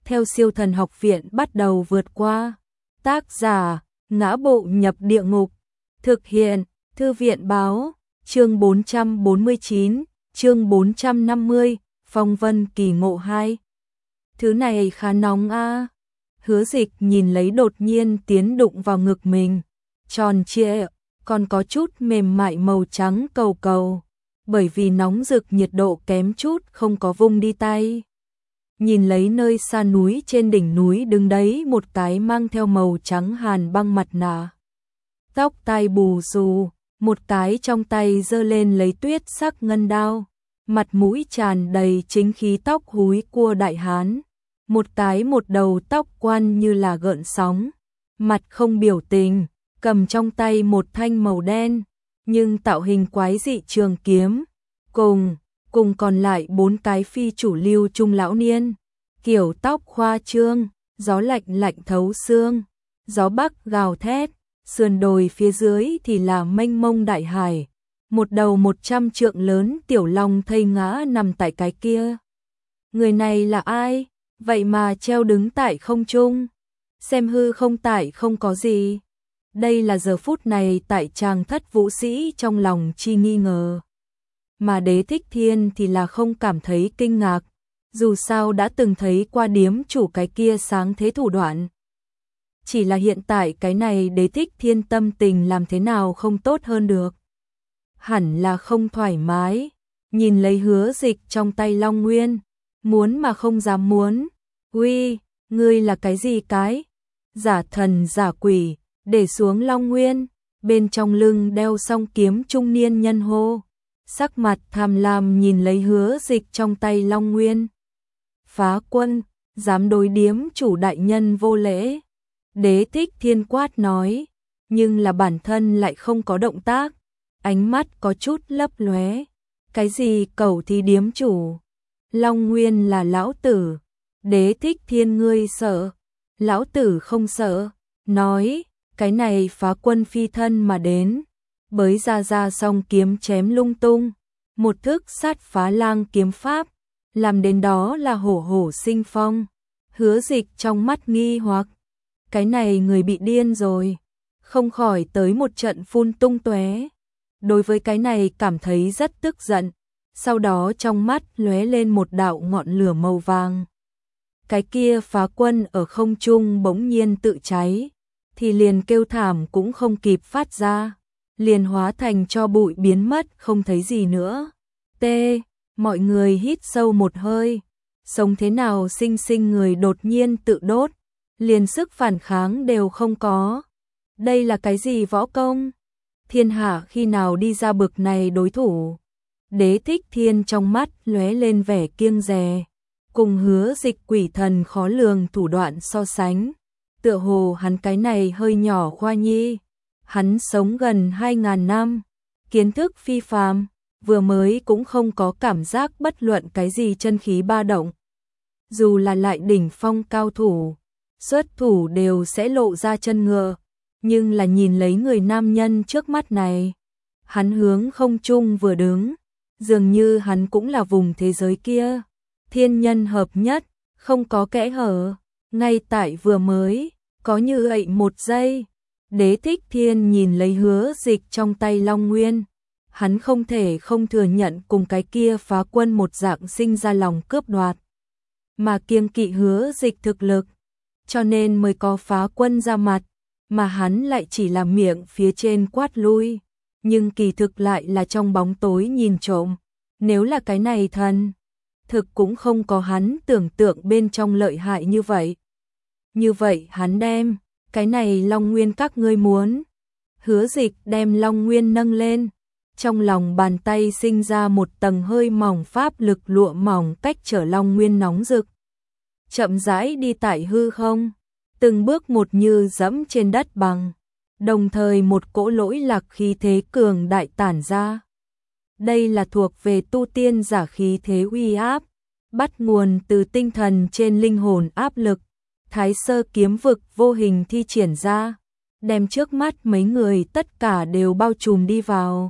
theo Siêu Thần Học Viện bắt đầu vượt qua. Tác giả: Ngã Bộ Nhập Địa Ngục. Thực hiện: Thư viện báo. Chương 449, chương 450, Phong Vân Kỳ Ngộ 2. Thứ này khá nóng a. Hứa Dịch nhìn lấy đột nhiên tiến đụng vào ngực mình, tròn trịa, còn có chút mềm mại màu trắng cầu cầu, bởi vì nóng rực nhiệt độ kém chút không có vung đi tay. Nhìn lấy nơi xa núi, trên đỉnh núi đứng đấy một cái mang theo màu trắng hàn băng mặt nạ, tóc tai bù xù, một cái trong tay giơ lên lấy tuyết sắc ngân đao, mặt mũi tràn đầy chính khí tóc húi cua đại hán, một cái một đầu tóc quăn như là gợn sóng, mặt không biểu tình, cầm trong tay một thanh màu đen nhưng tạo hình quái dị trường kiếm, cùng còn lại 4 cái phi chủ lưu trung lão niên, kiểu tóc khoa trương, gió lạnh lạnh thấu xương, gió bắc gào thét, sườn đồi phía dưới thì là mênh mông đại hải, một đầu 100 trượng lớn tiểu long thây ngã nằm tại cái kia. Người này là ai? Vậy mà treo đứng tại không trung, xem hư không tại không có gì. Đây là giờ phút này tại Tràng Thất vũ sĩ trong lòng chi nghi ngờ. Mà Đế Thích Thiên thì là không cảm thấy kinh ngạc, dù sao đã từng thấy qua điếm chủ cái kia sáng thế thủ đoạn. Chỉ là hiện tại cái này Đế Thích Thiên tâm tình làm thế nào không tốt hơn được. Hẳn là không thoải mái, nhìn lấy Hứa Dịch trong tay Long Nguyên, muốn mà không dám muốn. Uy, ngươi là cái gì cái? Giả thần giả quỷ, để xuống Long Nguyên, bên trong lưng đeo song kiếm trung niên nhân hô. Sắc mặt tham lam nhìn lấy Hứa Dịch trong tay Long Nguyên. Phá quân, dám đối điếm chủ đại nhân vô lễ. Đế Thích Thiên quát nói, nhưng là bản thân lại không có động tác, ánh mắt có chút lấp lóe. Cái gì cẩu thì điếm chủ? Long Nguyên là lão tử. Đế Thích Thiên ngươi sợ? Lão tử không sợ. Nói, cái này phá quân phi thân mà đến, bới ra song kiếm chém lung tung, một thức sát phá lang kiếm pháp, làm đến đó là hổ hổ sinh phong. Hứa Dịch trong mắt nghi hoặc, cái này người bị điên rồi, không khỏi tới một trận phun tung tóe. Đối với cái này cảm thấy rất tức giận, sau đó trong mắt lóe lên một đạo ngọn lửa màu vàng. Cái kia phá quân ở không trung bỗng nhiên tự cháy, thì liền kêu thảm cũng không kịp phát ra, liền hóa thành tro bụi biến mất không thấy gì nữa. Mọi người hít sâu một hơi, sống thế nào sinh người đột nhiên tự đốt, liền sức phản kháng đều không có. Đây là cái gì võ công? Thiên hạ khi nào đi ra bực này đối thủ? Đế Thích Thiên trong mắt lóe lên vẻ kiêng dè, cùng Hứa Dịch quỷ thần khó lường thủ đoạn so sánh, tựa hồ hắn cái này hơi nhỏ khoa nhi. Hắn sống gần 2000 năm, kiến thức phi phàm, vừa mới cũng không có cảm giác bất luận cái gì chân khí ba động. Dù là lại đỉnh phong cao thủ, xuất thủ đều sẽ lộ ra chân ngựa, nhưng là nhìn lấy người nam nhân trước mắt này, hắn hướng không trung vừa đứng, dường như hắn cũng là vùng thế giới kia, thiên nhân hợp nhất, không có kẽ hở. Ngay tại vừa mới, có như vậy một giây, Đế Thích Thiên nhìn lấy Hứa Dịch trong tay Long Nguyên, hắn không thể không thừa nhận cùng cái kia phá quân một dạng sinh ra lòng cướp đoạt, mà kiêng kỵ Hứa Dịch thực lực, cho nên mới có phá quân ra mặt, mà hắn lại chỉ là miệng phía trên quát lui, nhưng kỳ thực lại là trong bóng tối nhìn trộm. Nếu là cái này thần thực cũng không có hắn tưởng tượng bên trong lợi hại như vậy. Như vậy hắn đem cái này Long Nguyên các ngươi muốn. Hứa Dịch đem Long Nguyên nâng lên, trong lòng bàn tay sinh ra một tầng hơi mỏng pháp lực lụa mỏng cách trở Long Nguyên nóng rực. Chậm rãi đi tại hư không, từng bước một như dẫm trên đất bằng, đồng thời một cỗ lỗi lạc khí thế cường đại tản ra. Đây là thuộc về tu tiên giả khí thế uy áp, bắt nguồn từ tinh thần trên linh hồn áp lực, Thái Sơ kiếm vực vô hình thi triển ra, đem trước mắt mấy người tất cả đều bao trùm đi vào.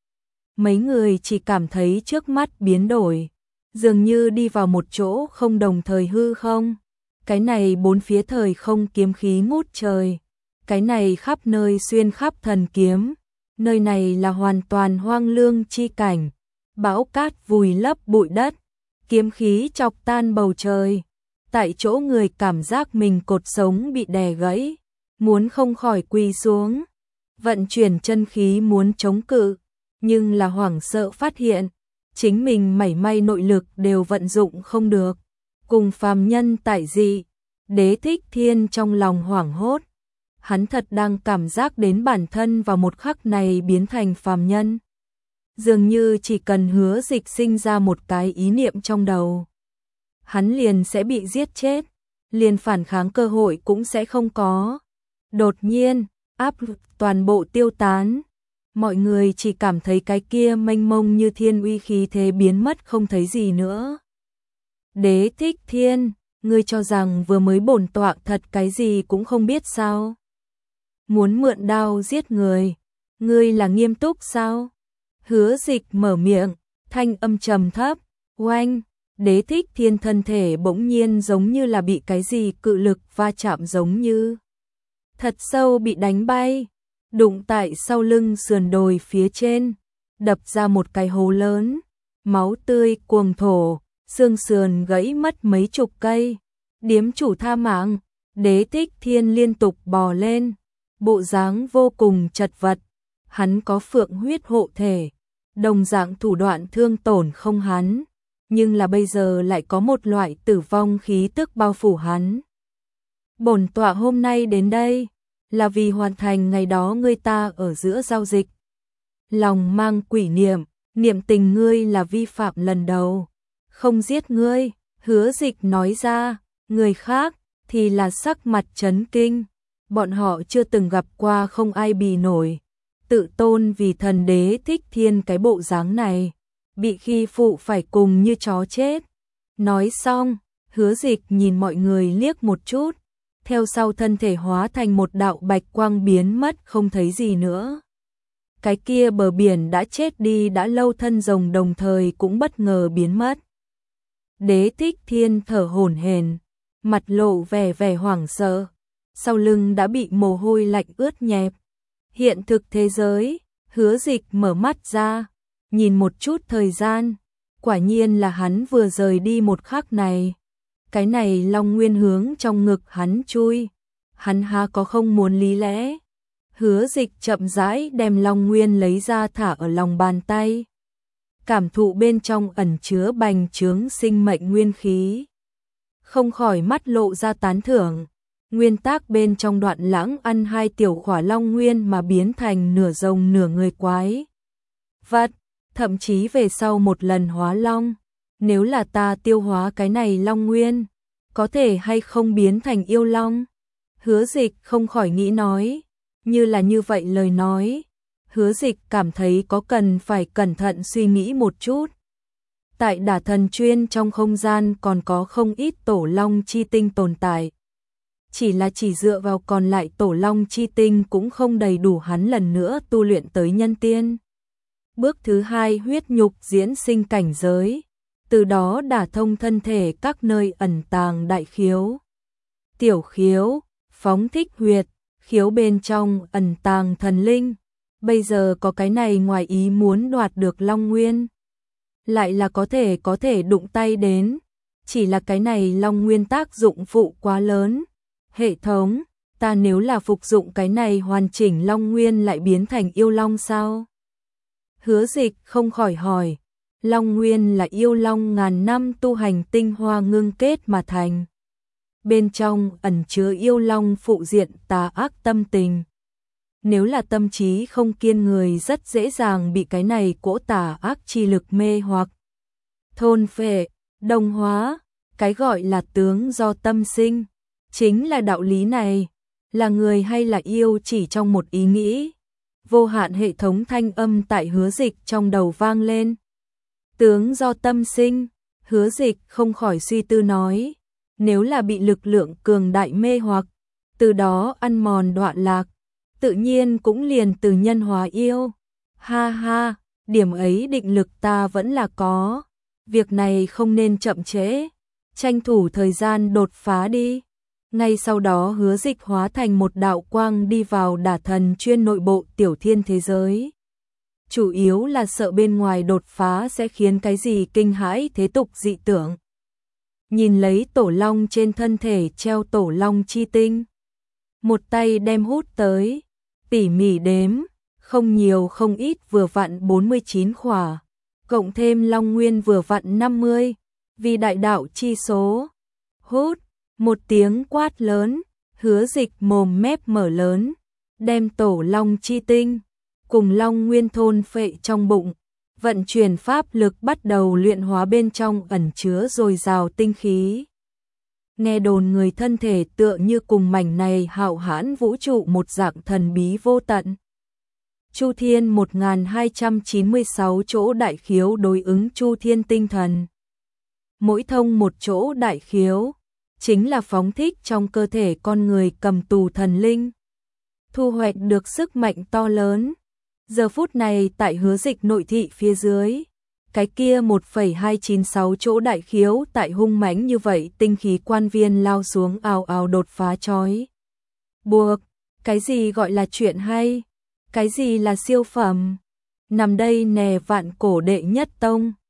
Mấy người chỉ cảm thấy trước mắt biến đổi, dường như đi vào một chỗ không đồng thời hư không, Cái này bốn phía thời không kiếm khí ngút trời, cái này khắp nơi xuyên khắp thần kiếm, nơi này là hoàn toàn hoang lương chi cảnh, bão cát vùi lấp bụi đất, kiếm khí chọc tan bầu trời. Tại chỗ người cảm giác mình cột sống bị đè gãy, muốn không khỏi quỳ xuống, vận chuyển chân khí muốn chống cự, nhưng là hoảng sợ phát hiện, chính mình mảy may nội lực đều vận dụng không được, cùng phàm nhân tại dị. Đế Thích Thiên trong lòng hoảng hốt, hắn thật đang cảm giác đến bản thân vào một khắc này biến thành phàm nhân. Dường như chỉ cần Hứa Dịch sinh ra một cái ý niệm trong đầu, hắn liền sẽ bị giết chết, liền phản kháng cơ hội cũng sẽ không có. Đột nhiên, áp lực toàn bộ tiêu tán, mọi người chỉ cảm thấy cái kia mênh mông như thiên uy khí thế biến mất không thấy gì nữa. Đế Thích Thiên, ngươi cho rằng vừa mới bổn tọa thật cái gì cũng không biết sao? Muốn mượn đao giết người, ngươi là nghiêm túc sao? Hứa Dịch mở miệng, thanh âm trầm thấp, oanh. Đế Thích Thiên thân thể bỗng nhiên giống như là bị cái gì cự lực va chạm giống như thật sâu bị đánh bay, đụng tại sau lưng sườn đồi phía trên, đập ra một cái hố lớn, máu tươi cuồng thổ, xương sườn gãy mất mấy chục cây. Điếm chủ tha mạng, Đế Thích Thiên liên tục bò lên, bộ dáng vô cùng chật vật, hắn có phượng huyết hộ thể, đồng dạng thủ đoạn thương tổn không hắn, nhưng là bây giờ lại có một loại tử vong khí tức bao phủ hắn. Bổn tọa hôm nay đến đây, là vì hoàn thành ngày đó ngươi ta ở giữa giao dịch. Lòng mang quỷ niệm, niệm tình ngươi là vi phạm lần đầu, không giết ngươi, Hứa Dịch nói ra, người khác thì là sắc mặt chấn kinh, bọn họ chưa từng gặp qua không ai bì nổi, tự tôn vì thần Đế Thích Thiên cái bộ dáng này, bị khi phụ phải cùng như chó chết. Nói xong, Hứa Dịch nhìn mọi người liếc một chút, theo sau thân thể hóa thành một đạo bạch quang biến mất không thấy gì nữa. Cái kia bờ biển đã chết đi đã lâu thân rồng đồng thời cũng bất ngờ biến mất. Đế Thích Thiên thở hổn hển, mặt lộ vẻ hoảng sợ, sau lưng đã bị mồ hôi lạnh ướt nhẹp. Hiện thực thế giới, Hứa Dịch mở mắt ra, nhìn một chút thời gian, quả nhiên là hắn vừa rời đi một khắc này. Cái này long nguyên hướng trong ngực hắn chui, hắn há có không muốn lý lẽ. Hứa Dịch chậm rãi đem long nguyên lấy ra thả ở lòng bàn tay, cảm thụ bên trong ẩn chứa bành trướng sinh mệnh nguyên khí, không khỏi mắt lộ ra tán thưởng. Nguyên tác bên trong Đoạn Lãng ăn 2 tiểu khỏa long nguyên mà biến thành nửa rồng nửa người quái vật, thậm chí về sau một lần hóa long, nếu là ta tiêu hóa cái này long nguyên, có thể hay không biến thành yêu long? Hứa Dịch không khỏi nghĩ nói, như là như vậy lời nói, Hứa Dịch cảm thấy có cần phải cẩn thận suy nghĩ một chút. Tại Đả Thần Chuyên trong không gian còn có không ít tổ long chi tinh tồn tại. Chỉ là chỉ dựa vào còn lại tổ long chi tinh cũng không đầy đủ hắn lần nữa tu luyện tới nhân tiên. Bước thứ 2 huyết nhục diễn sinh cảnh giới, từ đó đả thông thân thể các nơi ẩn tàng đại khiếu, tiểu khiếu, phóng thích huyệt, khiếu bên trong ẩn tàng thần linh. Bây giờ có cái này ngoài ý muốn đoạt được long nguyên, lại là có thể đụng tay đến, chỉ là cái này long nguyên tác dụng phụ quá lớn. Hệ thống, ta nếu là phục dụng cái này hoàn chỉnh long nguyên lại biến thành yêu long sao? Hứa Dịch không khỏi hỏi, long nguyên là yêu long ngàn năm tu hành tinh hoa ngưng kết mà thành. Bên trong ẩn chứa yêu long phụ diện tà ác tâm tình. Nếu là tâm trí không kiên người rất dễ dàng bị cái này cỗ tà ác chi lực mê hoặc, thôn phệ, đồng hóa. Cái gọi là tướng do tâm sinh, chính là đạo lý này. Là người hay là yêu chỉ trong một ý nghĩ. Vô hạn hệ thống thanh âm tại Hứa Dịch trong đầu vang lên. Tướng do tâm sinh, Hứa Dịch không khỏi suy tư nói, nếu là bị lực lượng cường đại mê hoặc, từ đó ăn mòn đoạn lạc, tự nhiên cũng liền từ nhân hóa yêu. Ha ha, điểm ấy định lực ta vẫn là có, việc này không nên chậm trễ. tranh thủ thời gian đột phá đi. Ngay sau đó Hứa Dịch hóa thành một đạo quang đi vào đả thần chuyên nội bộ tiểu thiên thế giới. Chủ yếu là sợ bên ngoài đột phá sẽ khiến cái gì kinh hãi thế tục dị tưởng. Nhìn lấy tổ long trên thân thể treo tổ long chi tinh. Một tay đem hút tới, tỉ mỉ đếm, không nhiều không ít vừa vặn 49 khỏa, cộng thêm long nguyên vừa vặn 50, vì đại đạo chi số. Hút, một tiếng quát lớn, Hứa Dịch mồm mép mở lớn, đem tổ long chi tinh cùng long nguyên thôn phệ trong bụng, vận chuyển pháp lực bắt đầu luyện hóa bên trong ẩn chứa dồi dào tinh khí. Nghe đồn người thân thể tựa như cùng mảnh này hạo hãn vũ trụ một dạng thần bí vô tận. Chu Thiên 1296 chỗ đại khiếu đối ứng Chu Thiên tinh thần. Mỗi thông một chỗ đại khiếu, chính là phóng thích trong cơ thể con người cầm tù thần linh. Thu hoạch được sức mạnh to lớn. Giờ phút này tại Hứa Dịch nội thị phía dưới, cái kia 1,296 chỗ đại khiếu tại hung mãnh như vậy tinh khí quan viên lao xuống ào ào đột phá chói. Buộc, cái gì gọi là chuyện hay? Cái gì là siêu phẩm? Nằm đây nè vạn cổ đệ nhất tông.